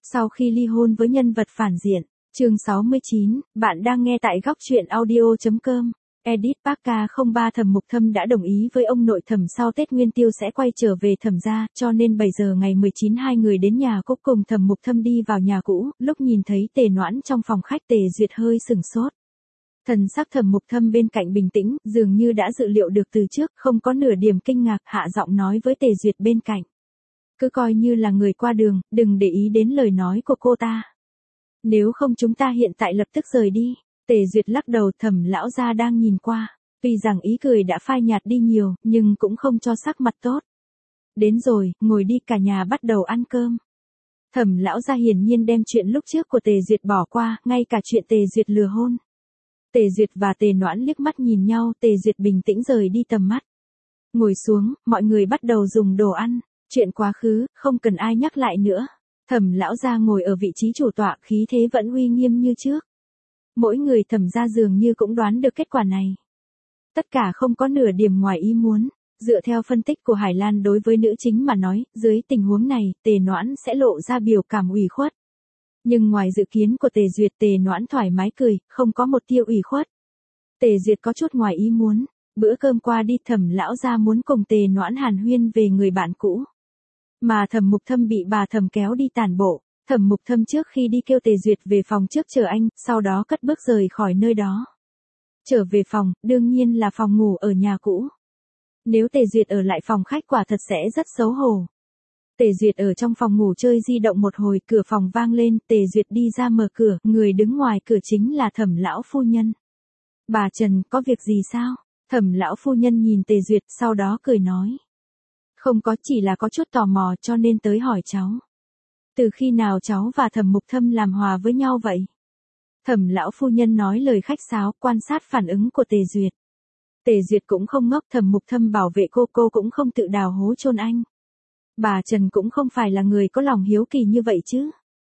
Sau khi ly hôn với nhân vật phản diện, chương 69, bạn đang nghe tại góc truyện audio.com. Edit Parka 03 Thẩm Mục Thâm đã đồng ý với ông nội Thẩm sau Tết Nguyên Tiêu sẽ quay trở về Thẩm gia, cho nên 7 giờ ngày 19 hai người đến nhà cũ cùng Thẩm Mục Thâm đi vào nhà cũ, lúc nhìn thấy Tề Noãn trong phòng khách Tề Duyệt hơi sửng sốt. Thần sắc Thẩm Mục Thâm bên cạnh bình tĩnh, dường như đã dự liệu được từ trước, không có nửa điểm kinh ngạc, hạ giọng nói với Tề Duyệt bên cạnh. Cứ coi như là người qua đường, đừng để ý đến lời nói của cô ta. Nếu không chúng ta hiện tại lập tức rời đi. Tề Duyệt lắc đầu, Thẩm lão gia đang nhìn qua. Tuy rằng ý cười đã phai nhạt đi nhiều, nhưng cũng không cho sắc mặt tốt. Đến rồi, ngồi đi, cả nhà bắt đầu ăn cơm. Thẩm lão gia hiển nhiên đem chuyện lúc trước của Tề Duyệt bỏ qua, ngay cả chuyện Tề Duyệt lừa hôn. Tề Duyệt và Tề Noãn liếc mắt nhìn nhau, Tề Duyệt bình tĩnh rời đi tầm mắt. Ngồi xuống, mọi người bắt đầu dùng đồ ăn. Chuyện quá khứ, không cần ai nhắc lại nữa. Thẩm lão gia ngồi ở vị trí chủ tọa, khí thế vẫn uy nghiêm như trước. Mỗi người Thẩm gia dường như cũng đoán được kết quả này. Tất cả không có nửa điểm ngoài ý muốn. Dựa theo phân tích của Hải Lan đối với nữ chính mà nói, dưới tình huống này, Tề Noãn sẽ lộ ra biểu cảm ủy khuất. Nhưng ngoài dự kiến của Tề Duyệt, Tề Noãn thoải mái cười, không có một tia ủy khuất. Tề Duyệt có chút ngoài ý muốn. Bữa cơm qua đi, Thẩm lão gia muốn cùng Tề Noãn hàn huyên về người bạn cũ. Mà Thẩm Mục Thâm bị bà Thẩm kéo đi tản bộ. Thẩm Mục Thâm trước khi đi kêu Tề Duyệt về phòng trước chờ anh, sau đó cất bước rời khỏi nơi đó. Trở về phòng, đương nhiên là phòng ngủ ở nhà cũ. Nếu Tề Duyệt ở lại phòng khách quả thật sẽ rất xấu hổ. Tề Duyệt ở trong phòng ngủ chơi di động một hồi, cửa phòng vang lên, Tề Duyệt đi ra mở cửa, người đứng ngoài cửa chính là Thẩm lão phu nhân. Bà Trần, có việc gì sao? Thẩm lão phu nhân nhìn Tề Duyệt, sau đó cười nói. Không có, chỉ là có chút tò mò cho nên tới hỏi cháu. Từ khi nào cháu và Thẩm Mục Thâm làm hòa với nhau vậy? Thẩm lão phu nhân nói lời khách sáo, quan sát phản ứng của Tề Duyệt. Tề Duyệt cũng không ngốc, Thẩm Mục Thâm bảo vệ cô cũng không tự đào hố chôn anh. Bà Trần cũng không phải là người có lòng hiếu kỳ như vậy chứ.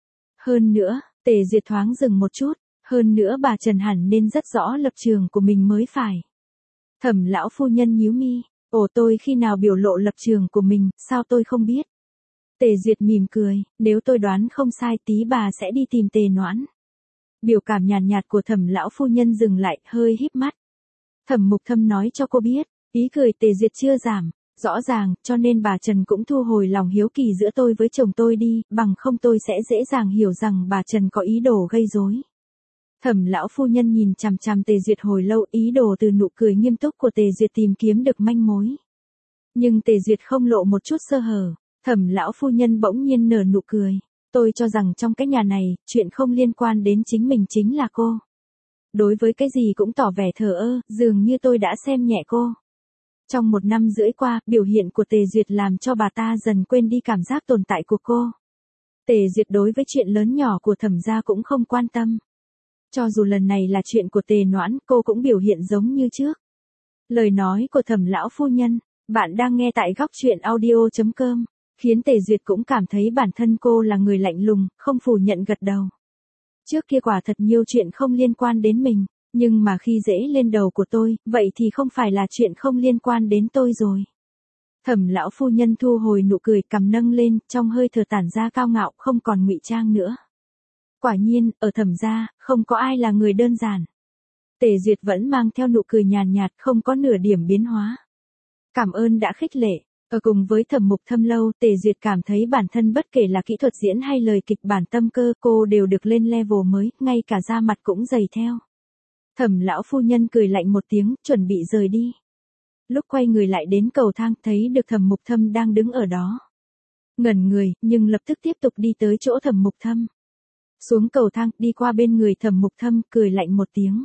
Hơn nữa, Tề Duyệt thoáng dừng một chút, hơn nữa bà Trần hẳn nên rất rõ lập trường của mình mới phải. Thẩm lão phu nhân nhíu mi, tôi khi nào biểu lộ lập trường của mình, sao tôi không biết? Tề Duyệt mỉm cười, nếu tôi đoán không sai tí bà sẽ đi tìm Tề Noãn. Biểu cảm nhàn nhạt của Thẩm lão phu nhân dừng lại, hơi híp mắt. Thẩm Mục Thâm nói cho cô biết, ý cười Tề Duyệt chưa giảm, rõ ràng, cho nên bà Trần cũng thu hồi lòng hiếu kỳ giữa tôi với chồng tôi đi, bằng không tôi sẽ dễ dàng hiểu rằng bà Trần có ý đồ gây rối. Thẩm lão phu nhân nhìn chằm chằm Tề Duyệt hồi lâu, ý đồ từ nụ cười nghiêm túc của Tề Duyệt tìm kiếm được manh mối. Nhưng Tề Duyệt không lộ một chút sơ hở. Thẩm lão phu nhân bỗng nhiên nở nụ cười. Tôi cho rằng trong cái nhà này, chuyện không liên quan đến chính mình chính là cô. Đối với cái gì cũng tỏ vẻ thờ ơ, dường như tôi đã xem nhẹ cô. Trong 1 năm rưỡi qua, biểu hiện của Tề Duyệt làm cho bà ta dần quên đi cảm giác tồn tại của cô. Tề Duyệt đối với chuyện lớn nhỏ của Thẩm gia cũng không quan tâm. Cho dù lần này là chuyện của Tề Noãn, cô cũng biểu hiện giống như trước. Lời nói của Thẩm lão phu nhân, bạn đang nghe tại góc truyện audio.com, khiến Tề Duyệt cũng cảm thấy bản thân cô là người lạnh lùng, không phủ nhận gật đầu. Trước kia quả thật nhiều chuyện không liên quan đến mình, nhưng mà khi dễ lên đầu của tôi, vậy thì không phải là chuyện không liên quan đến tôi rồi. Thẩm lão phu nhân thu hồi nụ cười, cằm nâng lên, trong hơi thở tản ra cao ngạo, không còn ngụy trang nữa. Quả nhiên, ở Thẩm gia, không có ai là người đơn giản. Tề Duyệt vẫn mang theo nụ cười nhàn nhạt, không có nửa điểm biến hóa. Cảm ơn đã khích lệ. Ở cùng với Thẩm Mục Thâm lâu, Tề Duyệt cảm thấy bản thân bất kể là kỹ thuật diễn hay lời kịch bản tâm cơ, cô đều được lên level mới, ngay cả da mặt cũng dày theo. Thẩm lão phu nhân cười lạnh một tiếng, chuẩn bị rời đi. Lúc quay người lại đến cầu thang, thấy được Thẩm Mục Thâm đang đứng ở đó. Ngẩn người, nhưng lập tức tiếp tục đi tới chỗ Thẩm Mục Thâm. Xuống cầu thang, đi qua bên người Thẩm Mục Thâm, cười lạnh một tiếng.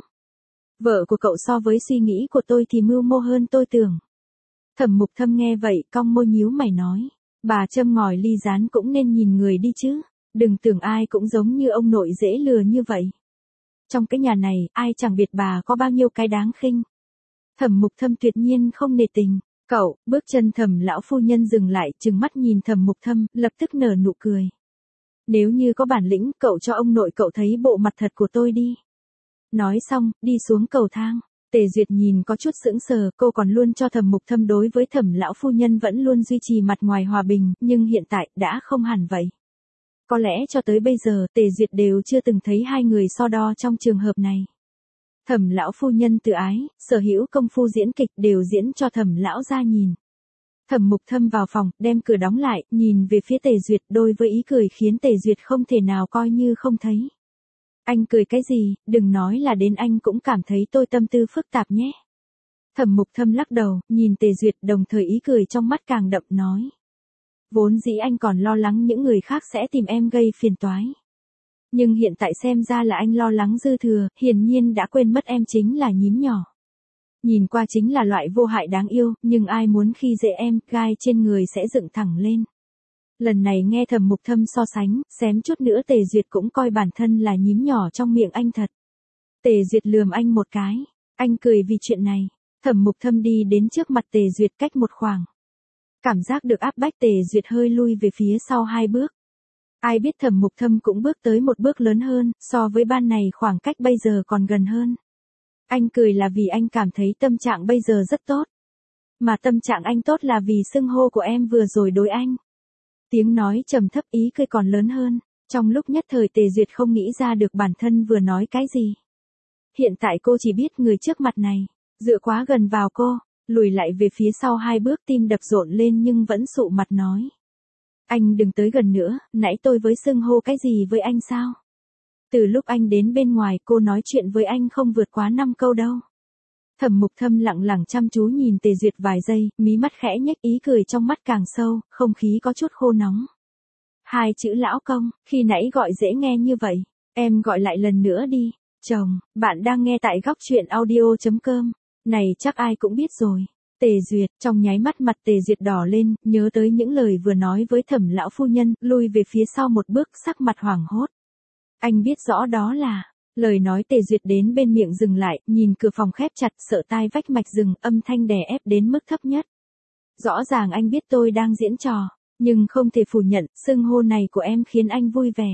Vợ của cậu so với suy nghĩ của tôi thì mưu mô hơn tôi tưởng. Thẩm Mục Thâm nghe vậy, cong môi nhíu mày nói. Bà châm ngòi ly rán cũng nên nhìn người đi chứ. Đừng tưởng ai cũng giống như ông nội dễ lừa như vậy. Trong cái nhà này, ai chẳng biết bà có bao nhiêu cái đáng khinh. Thẩm Mục Thâm tuyệt nhiên không nề tình. Cậu, bước chân Thẩm lão phu nhân dừng lại, trừng mắt nhìn Thẩm Mục Thâm, lập tức nở nụ cười. Nếu như có bản lĩnh, cậu cho ông nội cậu thấy bộ mặt thật của tôi đi. Nói xong, đi xuống cầu thang. Tề Duyệt nhìn có chút sững sờ, cô còn luôn cho Thẩm Mục Thâm đối với Thẩm lão phu nhân vẫn luôn duy trì mặt ngoài hòa bình, nhưng hiện tại đã không hẳn vậy. Có lẽ cho tới bây giờ Tề Duyệt đều chưa từng thấy hai người so đo trong trường hợp này. Thẩm lão phu nhân tự ái, sở hữu công phu diễn kịch đều diễn cho Thẩm lão gia nhìn. Thẩm Mục Thâm vào phòng, đem cửa đóng lại, nhìn về phía Tề Duyệt, đôi với ý cười khiến Tề Duyệt không thể nào coi như không thấy. Anh cười cái gì, đừng nói là đến anh cũng cảm thấy tôi tâm tư phức tạp nhé. Thẩm Mục Thâm lắc đầu, nhìn Tề Duyệt, đồng thời ý cười trong mắt càng đậm, nói. Vốn dĩ anh còn lo lắng những người khác sẽ tìm em gây phiền toái. Nhưng hiện tại xem ra là anh lo lắng dư thừa, hiển nhiên đã quên mất em chính là nhím nhỏ. Nhìn qua chính là loại vô hại đáng yêu, nhưng ai muốn khi dễ em, gai trên người sẽ dựng thẳng lên. Lần này nghe Thẩm Mục Thâm so sánh, xém chút nữa Tề Duyệt cũng coi bản thân là nhím nhỏ trong miệng anh thật. Tề Duyệt lườm anh một cái, anh cười vì chuyện này. Thẩm Mục Thâm đi đến trước mặt Tề Duyệt cách một khoảng. Cảm giác được áp bách, Tề Duyệt hơi lui về phía sau 2 bước. Ai biết Thẩm Mục Thâm cũng bước tới một bước lớn hơn, so với ban này khoảng cách bây giờ còn gần hơn. Anh cười là vì anh cảm thấy tâm trạng bây giờ rất tốt. Mà tâm trạng anh tốt là vì xưng hô của em vừa rồi đối anh. Tiếng nói trầm thấp, ý cười còn lớn hơn. Trong lúc nhất thời Tề Duyệt không nghĩ ra được bản thân vừa nói cái gì. Hiện tại cô chỉ biết người trước mặt này, dựa quá gần vào cô, lùi lại về phía sau 2 bước, tim đập rộn lên nhưng vẫn sụ mặt nói. Anh đừng tới gần nữa, nãy tôi với xưng hô cái gì với anh sao? Từ lúc anh đến bên ngoài cô nói chuyện với anh không vượt quá 5 câu đâu. Thẩm Mục Thâm lặng lặng chăm chú nhìn Tề Duyệt vài giây, mí mắt khẽ nhếch, ý cười trong mắt càng sâu, không khí có chút khô nóng. 2 chữ lão công, khi nãy gọi dễ nghe như vậy, em gọi lại lần nữa đi. Chồng, bạn đang nghe tại góc truyện audio.com. Này chắc ai cũng biết rồi. Tề Duyệt, trong nháy mắt mặt Tề Duyệt đỏ lên, nhớ tới những lời vừa nói với Thẩm lão phu nhân, lui về phía sau một bước, sắc mặt hoảng hốt. Anh biết rõ đó là, lời nói Tề Duyệt đến bên miệng dừng lại, nhìn cửa phòng khép chặt, sợ tai vách mạch rừng, âm thanh đè ép đến mức thấp nhất. Rõ ràng anh biết tôi đang diễn trò, nhưng không thể phủ nhận, xưng hô này của em khiến anh vui vẻ.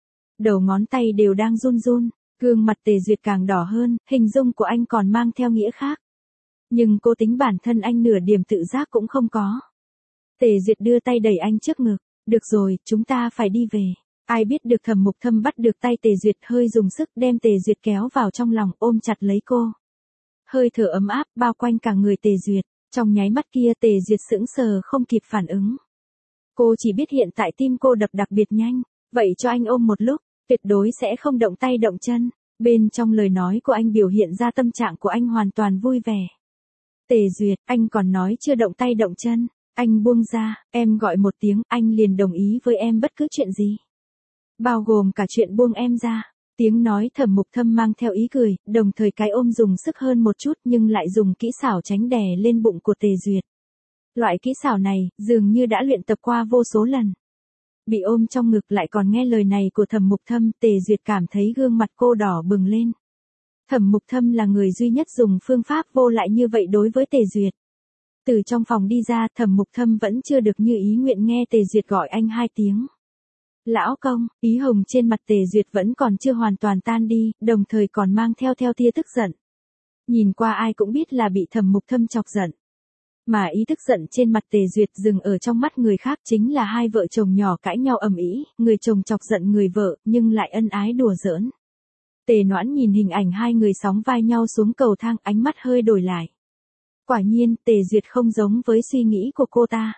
Đầu ngón tay đều đang run run, gương mặt Tề Duyệt càng đỏ hơn, hình dung của anh còn mang theo nghĩa khác. Nhưng cô tính bản thân anh nửa điểm tự giác cũng không có. Tề Duyệt đưa tay đẩy anh trước ngực, được rồi, chúng ta phải đi về. Ai biết được Thẩm Mục Thâm bắt được tay Tề Duyệt, hơi dùng sức đem Tề Duyệt kéo vào trong lòng, ôm chặt lấy cô. Hơi thở ấm áp bao quanh cả người Tề Duyệt, trong nháy mắt kia Tề Duyệt sững sờ không kịp phản ứng. Cô chỉ biết hiện tại tim cô đập đặc biệt nhanh, vậy cho anh ôm một lúc, tuyệt đối sẽ không động tay động chân. Bên trong lời nói của anh biểu hiện ra tâm trạng của anh hoàn toàn vui vẻ. Tề Duyệt, anh còn nói chưa động tay động chân, anh buông ra, em gọi một tiếng, anh liền đồng ý với em bất cứ chuyện gì. Bao gồm cả chuyện buông em ra. Tiếng nói Thẩm Mục Thâm mang theo ý cười, đồng thời cái ôm dùng sức hơn một chút nhưng lại dùng kỹ xảo tránh đè lên bụng của Tề Duyệt. Loại kỹ xảo này, dường như đã luyện tập qua vô số lần. Bị ôm trong ngực lại còn nghe lời này của Thẩm Mục Thâm, Tề Duyệt cảm thấy gương mặt cô đỏ bừng lên. Thẩm Mục Thâm là người duy nhất dùng phương pháp vô lại như vậy đối với Tề Duyệt. Từ trong phòng đi ra, Thẩm Mục Thâm vẫn chưa được như ý nguyện nghe Tề Duyệt gọi anh 2 tiếng. Lão công, ý hồng trên mặt Tề Duyệt vẫn còn chưa hoàn toàn tan đi, đồng thời còn mang theo tia tức giận. Nhìn qua ai cũng biết là bị Thẩm Mục Thâm chọc giận. Mà ý tức giận trên mặt Tề Duyệt dừng ở trong mắt người khác chính là hai vợ chồng nhỏ cãi nhau ầm ĩ, người chồng chọc giận người vợ, nhưng lại ân ái đùa giỡn. Tề Noãn nhìn hình ảnh hai người sóng vai nhau xuống cầu thang, ánh mắt hơi đổi lại. Quả nhiên, Tề Duyệt không giống với suy nghĩ của cô ta.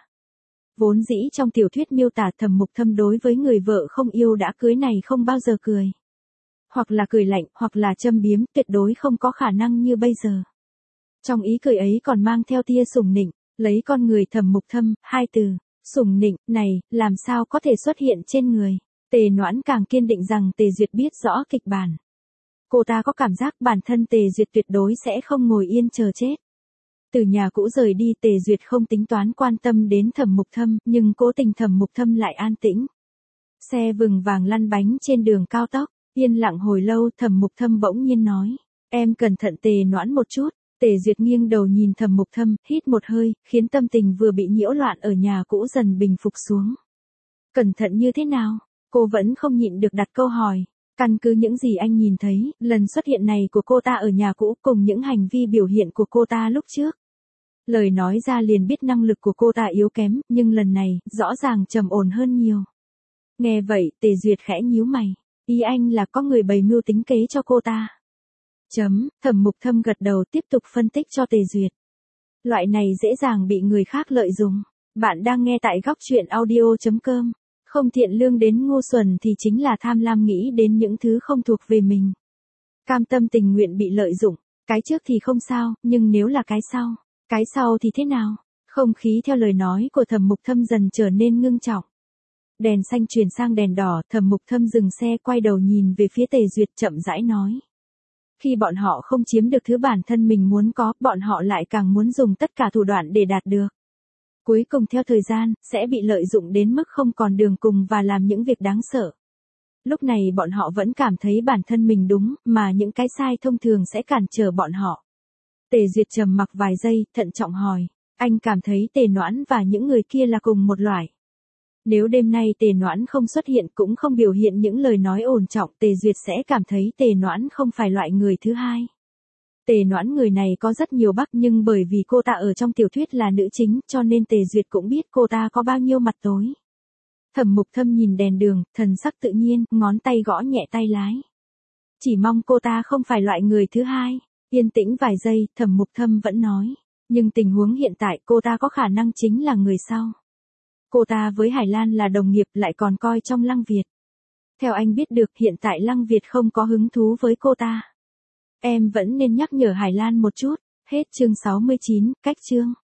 Vốn dĩ trong tiểu thuyết miêu tả Thẩm Mục Thâm đối với người vợ không yêu đã cưới này không bao giờ cười. Hoặc là cười lạnh, hoặc là châm biếm, tuyệt đối không có khả năng như bây giờ. Trong ý cười ấy còn mang theo tia sủng nịnh, lấy con người Thẩm Mục Thâm, 2 từ, sủng nịnh, này, làm sao có thể xuất hiện trên người. Tề Noãn càng kiên định rằng Tề Duyệt biết rõ kịch bản. Cô ta có cảm giác bản thân Tề Duyệt tuyệt đối sẽ không ngồi yên chờ chết. Từ nhà cũ rời đi, Tề Duyệt không tính toán quan tâm đến Thẩm Mục Thâm, nhưng cố tình Thẩm Mục Thâm lại an tĩnh. Xe vừng vàng lăn bánh trên đường cao tốc, yên lặng hồi lâu, Thẩm Mục Thâm bỗng nhiên nói, em cẩn thận. Tề Noãn một chút. Tề Duyệt nghiêng đầu nhìn Thẩm Mục Thâm, hít một hơi, khiến tâm tình vừa bị nhiễu loạn ở nhà cũ dần bình phục xuống. Cẩn thận như thế nào? Cô vẫn không nhịn được đặt câu hỏi. Căn cứ những gì anh nhìn thấy, lần xuất hiện này của cô ta ở nhà cũ cùng những hành vi biểu hiện của cô ta lúc trước. Lời nói ra liền biết năng lực của cô ta yếu kém, nhưng lần này, rõ ràng trầm ổn hơn nhiều. Nghe vậy, Tề Duyệt khẽ nhíu mày. Ý anh là có người bày mưu tính kế cho cô ta. Thẩm Mục Thâm gật đầu tiếp tục phân tích cho Tề Duyệt. Loại này dễ dàng bị người khác lợi dụng. Bạn đang nghe tại góc truyện audio.com. Không thiện lương đến ngu xuẩn thì chính là tham lam nghĩ đến những thứ không thuộc về mình. Cam tâm tình nguyện bị lợi dụng. Cái trước thì không sao, nhưng nếu là cái sau thì thế nào? Không khí theo lời nói của Thẩm Mục Thâm dần trở nên ngưng trọng. Đèn xanh chuyển sang đèn đỏ, Thẩm Mục Thâm dừng xe quay đầu nhìn về phía Tề Duyệt chậm rãi nói. Khi bọn họ không chiếm được thứ bản thân mình muốn có, bọn họ lại càng muốn dùng tất cả thủ đoạn để đạt được. Cuối cùng theo thời gian, sẽ bị lợi dụng đến mức không còn đường cùng và làm những việc đáng sợ. Lúc này bọn họ vẫn cảm thấy bản thân mình đúng, mà những cái sai thông thường sẽ cản trở bọn họ. Tề Duyệt trầm mặc vài giây, thận trọng hỏi. Anh cảm thấy Tề Noãn và những người kia là cùng một loại. Nếu đêm nay Tề Noãn không xuất hiện cũng không biểu hiện những lời nói ổn trọng, Tề Duyệt sẽ cảm thấy Tề Noãn không phải loại người thứ hai. Tề Noãn người này có rất nhiều bắc, nhưng bởi vì cô ta ở trong tiểu thuyết là nữ chính cho nên Tề Duyệt cũng biết cô ta có bao nhiêu mặt tối. Thẩm Mục Thâm nhìn đèn đường, thần sắc tự nhiên, ngón tay gõ nhẹ tay lái. Chỉ mong cô ta không phải loại người thứ hai. Yên tĩnh vài giây, Thẩm Mục Thâm vẫn nói. Nhưng tình huống hiện tại cô ta có khả năng chính là người sau. Cô ta với Hải Lan là đồng nghiệp lại còn coi trong Lăng Việt. Theo anh biết được hiện tại Lăng Việt không có hứng thú với cô ta. Em vẫn nên nhắc nhở Hải Lan một chút. Hết chương 69, cách chương.